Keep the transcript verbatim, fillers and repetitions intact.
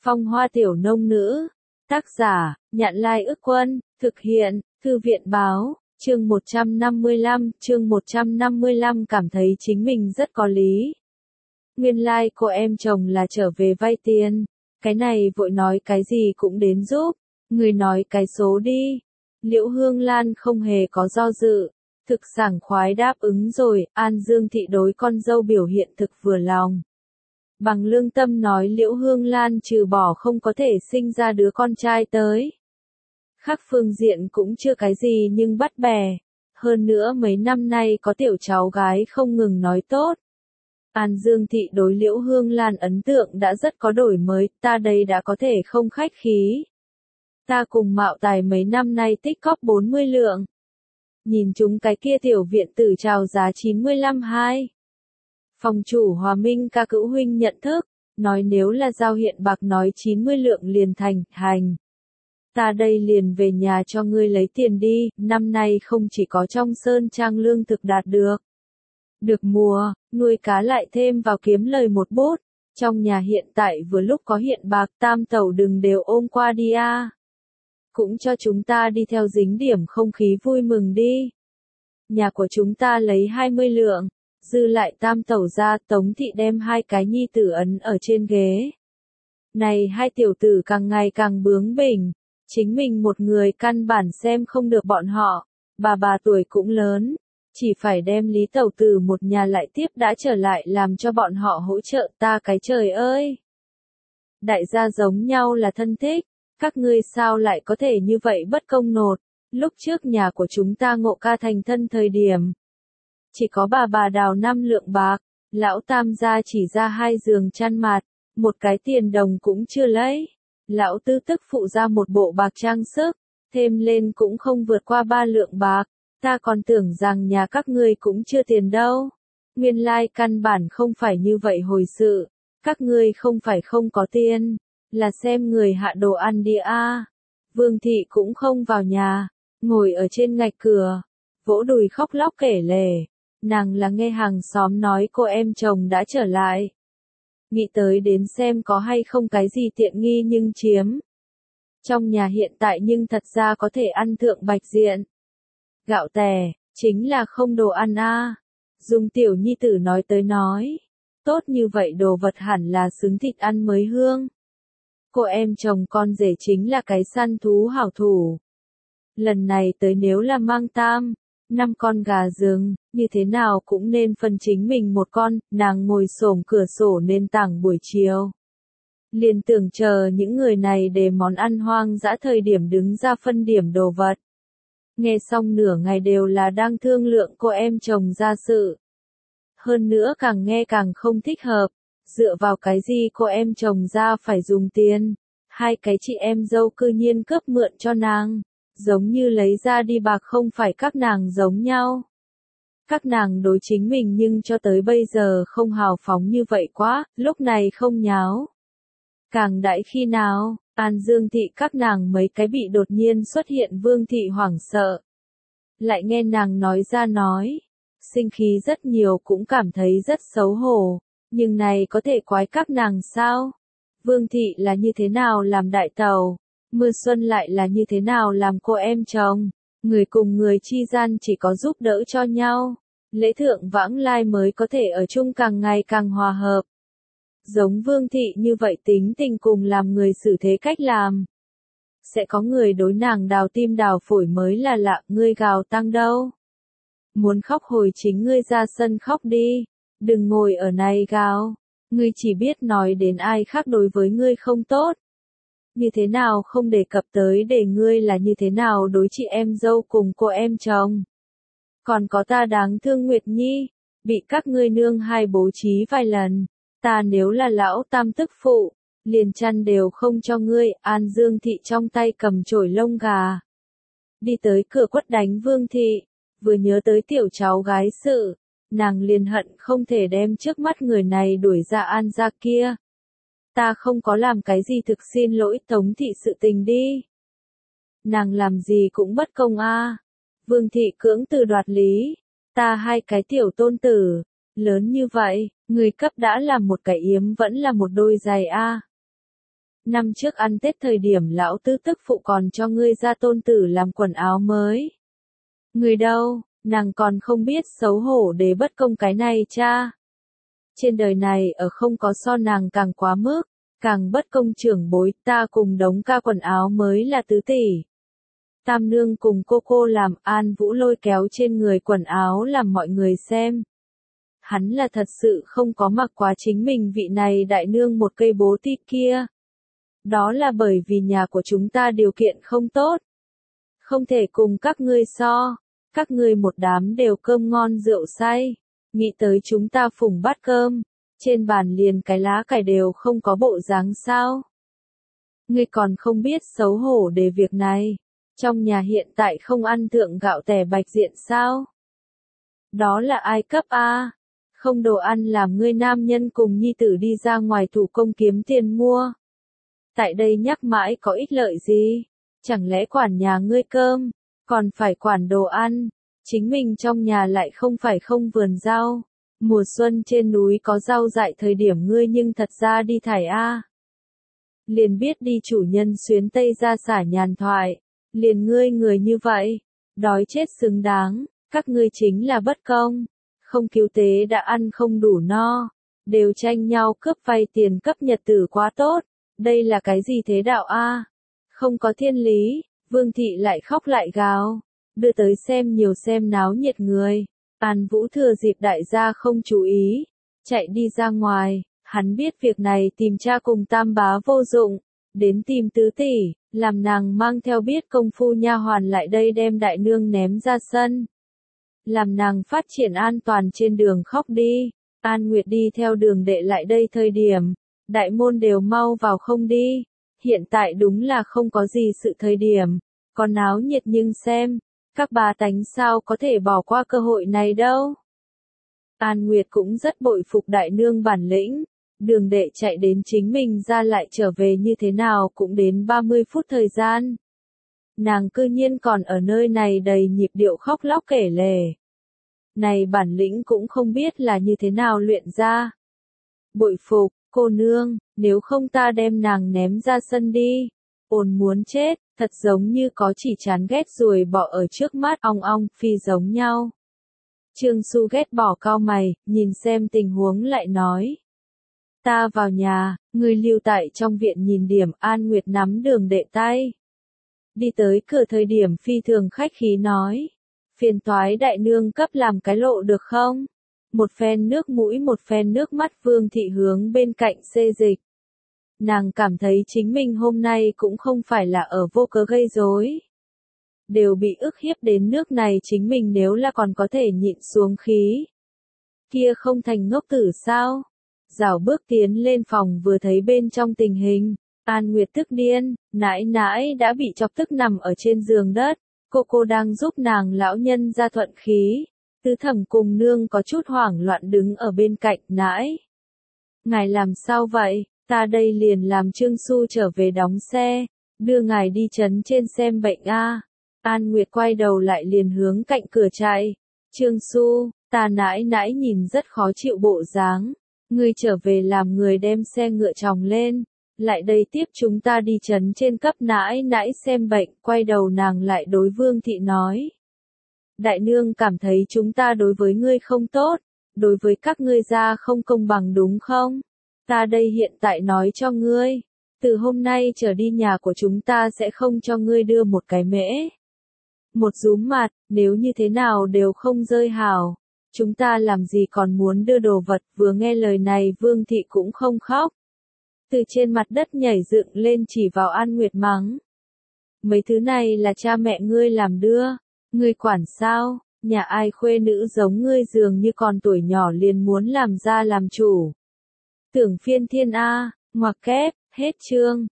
Phong Hoa Tiểu Nông Nữ. Tác giả, Nhạn Lai Ức Quân. Thực hiện, Thư viện Báo. Chương một trăm năm mươi lăm, chương một trăm năm mươi lăm cảm thấy chính mình rất có lý. Nguyên lai like cô em chồng là trở về vay tiền. Cái này vội nói cái gì cũng đến giúp. Người nói cái số đi. Liễu Hương Lan không hề có do dự. Thực sảng khoái đáp ứng rồi, An Dương Thị đối con dâu biểu hiện thực vừa lòng. Bằng lương tâm nói Liễu Hương Lan trừ bỏ không có thể sinh ra đứa con trai tới. Khác phương diện cũng chưa cái gì nhưng bắt bè. Hơn nữa mấy năm nay có tiểu cháu gái không ngừng nói tốt. An Dương Thị đối Liễu Hương Lan ấn tượng đã rất có đổi mới, ta đây đã có thể không khách khí. Ta cùng Mạo Tài mấy năm nay tích cóp bốn mươi lượng. Nhìn chúng cái kia tiểu viện tử chào giá chín mươi lăm hai. Phòng chủ Hòa Minh ca cữu huynh nhận thức, nói nếu là giao hiện bạc nói chín mươi lượng liền thành, hành. Ta đây liền về nhà cho ngươi lấy tiền đi, năm nay không chỉ có trong sơn trang lương thực đạt được. Được mùa, nuôi cá lại thêm vào kiếm lời một bút, trong nhà hiện tại vừa lúc có hiện bạc tam tẩu đừng đều ôm qua đi a. Cũng cho chúng ta đi theo dính điểm không khí vui mừng đi. Nhà của chúng ta lấy hai mươi lượng, dư lại tam tẩu ra, Tống Thị đem hai cái nhi tử ấn ở trên ghế. Này hai tiểu tử càng ngày càng bướng bỉnh, chính mình một người căn bản xem không được bọn họ, bà bà tuổi cũng lớn, chỉ phải đem Lý Tẩu Tử một nhà lại tiếp đã trở lại làm cho bọn họ hỗ trợ ta cái trời ơi. Đại gia giống nhau là thân thích, các ngươi sao lại có thể như vậy bất công nột, lúc trước nhà của chúng ta Ngộ ca thành thân thời điểm. Chỉ có bà bà đào năm lượng bạc, lão tam gia chỉ ra hai giường chăn mạt, một cái tiền đồng cũng chưa lấy. Lão tư tức phụ ra một bộ bạc trang sức, thêm lên cũng không vượt qua ba lượng bạc, ta còn tưởng rằng nhà các ngươi cũng chưa tiền đâu. Nguyên lai like căn bản không phải như vậy hồi sự, các ngươi không phải không có tiền, là xem người hạ đồ ăn đi a. Vương Thị cũng không vào nhà, ngồi ở trên ngạch cửa, vỗ đùi khóc lóc kể lể, nàng là nghe hàng xóm nói cô em chồng đã trở lại. Nghĩ tới đến xem có hay không cái gì tiện nghi nhưng chiếm. Trong nhà hiện tại nhưng thật ra có thể ăn thượng bạch diện. Gạo tẻ, chính là không đồ ăn a. Dung tiểu nhi tử nói tới nói. Tốt như vậy đồ vật hẳn là xứng thịt ăn mới hương. Cô em chồng con rể chính là cái săn thú hảo thủ. Lần này tới nếu là mang tam, năm con gà rừng, như thế nào cũng nên phân chính mình một con, nàng ngồi xổm cửa sổ nền tảng buổi chiều. Liền tưởng chờ những người này để món ăn hoang dã thời điểm đứng ra phân điểm đồ vật. Nghe xong nửa ngày đều là đang thương lượng cô em chồng ra sự. Hơn nữa càng nghe càng không thích hợp, dựa vào cái gì cô em chồng ra phải dùng tiền, hai cái chị em dâu cư nhiên cướp mượn cho nàng. Giống như lấy ra đi bạc không phải các nàng giống nhau. Các nàng đối chính mình nhưng cho tới bây giờ không hào phóng như vậy quá, lúc này không nháo. Càng đãi khi nào, An Dương Thị các nàng mấy cái bị đột nhiên xuất hiện Vương Thị hoảng sợ. Lại nghe nàng nói ra nói, sinh khí rất nhiều cũng cảm thấy rất xấu hổ, nhưng này có thể quái các nàng sao? Vương Thị là như thế nào làm đại tàu? Mưa xuân lại là như thế nào làm cô em chồng, người cùng người chi gian chỉ có giúp đỡ cho nhau, lễ thượng vãng lai mới có thể ở chung càng ngày càng hòa hợp. Giống Vương Thị như vậy tính tình cùng làm người xử thế cách làm. Sẽ có người đối nàng đào tim đào phổi mới là lạ, ngươi gào tăng đâu. Muốn khóc hồi chính ngươi ra sân khóc đi, đừng ngồi ở này gào, ngươi chỉ biết nói đến ai khác đối với ngươi không tốt. Như thế nào không đề cập tới để ngươi là như thế nào đối chị em dâu cùng cô em chồng. Còn có ta đáng thương Nguyệt Nhi, bị các ngươi nương hai bố trí vài lần, ta nếu là lão tam tức phụ, liền chăn đều không cho ngươi. An Dương Thị trong tay cầm chổi lông gà. Đi tới cửa quất đánh Vương Thị, vừa nhớ tới tiểu cháu gái sự, nàng liền hận không thể đem trước mắt người này đuổi ra An ra kia. Ta không có làm cái gì thực xin lỗi Tống Thị sự tình đi. Nàng làm gì cũng bất công a. Vương Thị cưỡng từ đoạt lý. Ta hai cái tiểu tôn tử, lớn như vậy, người cấp đã làm một cái yếm vẫn là một đôi giày a. Năm trước ăn Tết thời điểm lão tứ tức phụ còn cho ngươi ra tôn tử làm quần áo mới. Người đâu, nàng còn không biết xấu hổ để bất công cái này cha. Trên đời này ở không có so nàng càng quá mức, càng bất công trưởng bối, ta cùng đống ca quần áo mới là tứ tỷ. Tam nương cùng cô cô làm, An Vũ lôi kéo trên người quần áo làm mọi người xem. Hắn là thật sự không có mặc quá chính mình vị này đại nương một cây bố ti kia. Đó là bởi vì nhà của chúng ta điều kiện không tốt. Không thể cùng các ngươi so, các ngươi một đám đều cơm ngon rượu say. Nghĩ tới chúng ta phùng bát cơm, trên bàn liền cái lá cải đều không có bộ dáng sao. Ngươi còn không biết xấu hổ để việc này, trong nhà hiện tại không ăn thượng gạo tẻ bạch diện sao? Đó là ai cấp a? Không đồ ăn làm ngươi nam nhân cùng nhi tử đi ra ngoài thủ công kiếm tiền mua. Tại đây nhắc mãi có ích lợi gì? Chẳng lẽ quản nhà ngươi cơm, còn phải quản đồ ăn? Chính mình trong nhà lại không phải không vườn rau. Mùa xuân trên núi có rau dại thời điểm ngươi nhưng thật ra đi thải a. Liền biết đi chủ nhân xuyến tây ra xả nhàn thoại. Liền ngươi người như vậy, đói chết xứng đáng, các ngươi chính là bất công. Không cứu tế đã ăn không đủ no, đều tranh nhau cướp vay tiền cấp nhật tử quá tốt. Đây là cái gì thế đạo a? Không có thiên lý, Vương thị lại khóc lại gào, đưa tới xem nhiều xem náo nhiệt người. An Vũ thừa dịp đại gia không chú ý, chạy đi ra ngoài, hắn biết việc này tìm cha cùng tam bá vô dụng, đến tìm tứ tỷ, làm nàng mang theo biết công phu nha hoàn lại đây đem đại nương ném ra sân. Làm nàng phát triển an toàn trên đường khóc đi. An Nguyệt đi theo đường đệ lại đây thời điểm, đại môn đều mau vào không đi. Hiện tại đúng là không có gì sự thời điểm, còn náo nhiệt nhưng xem, các bà tánh sao có thể bỏ qua cơ hội này đâu. An Nguyệt cũng rất bội phục đại nương bản lĩnh, đường đệ chạy đến chính mình ra lại trở về như thế nào cũng đến ba mươi phút thời gian. Nàng cư nhiên còn ở nơi này đầy nhịp điệu khóc lóc kể lể. Này bản lĩnh cũng không biết là như thế nào luyện ra. Bội phục, cô nương, nếu không ta đem nàng ném ra sân đi. Ôn muốn chết, thật giống như có chỉ chán ghét ruồi bọ ở trước mắt ong ong phi giống nhau. Trương Xu ghét bỏ cau mày, nhìn xem tình huống lại nói. Ta vào nhà, người lưu tại trong viện nhìn điểm. An Nguyệt nắm đường đệ tay. Đi tới cửa thời điểm phi thường khách khí nói. Phiền toái đại nương cấp làm cái lộ được không? Một phen nước mũi một phen nước mắt Vương thị hướng bên cạnh xê dịch. Nàng cảm thấy chính mình hôm nay cũng không phải là ở vô cớ gây rối. Đều bị ức hiếp đến nước này chính mình nếu là còn có thể nhịn xuống khí. Kia không thành ngốc tử sao? Rảo bước tiến lên phòng vừa thấy bên trong tình hình. An Nguyệt tức điên, nãi nãi đã bị chọc tức nằm ở trên giường đất. Cô cô đang giúp nàng lão nhân ra thuận khí. Tứ thẩm cùng nương có chút hoảng loạn đứng ở bên cạnh nãi. Ngài làm sao vậy? Ta đây liền làm Trương Xu trở về đóng xe, đưa ngài đi trấn trên xem bệnh a. An Nguyệt quay đầu lại liền hướng cạnh cửa chạy. Trương Xu, ta nãi nãi nhìn rất khó chịu bộ dáng. Ngươi trở về làm người đem xe ngựa tròng lên. Lại đây tiếp chúng ta đi trấn trên cấp nãi nãi xem bệnh. Quay đầu nàng lại đối Vương thị nói. Đại nương cảm thấy chúng ta đối với ngươi không tốt, đối với các ngươi gia không công bằng đúng không? Ta đây hiện tại nói cho ngươi, từ hôm nay trở đi nhà của chúng ta sẽ không cho ngươi đưa một cái mễ. Một rúm mặt, nếu như thế nào đều không rơi hào. Chúng ta làm gì còn muốn đưa đồ vật, vừa nghe lời này Vương thị cũng không khóc. Từ trên mặt đất nhảy dựng lên chỉ vào An Nguyệt mắng. Mấy thứ này là cha mẹ ngươi làm đưa, ngươi quản sao, nhà ai khuê nữ giống ngươi dường như còn tuổi nhỏ liền muốn làm ra làm chủ. Tưởng phiên thiên A, ngoặc kép, hết chương.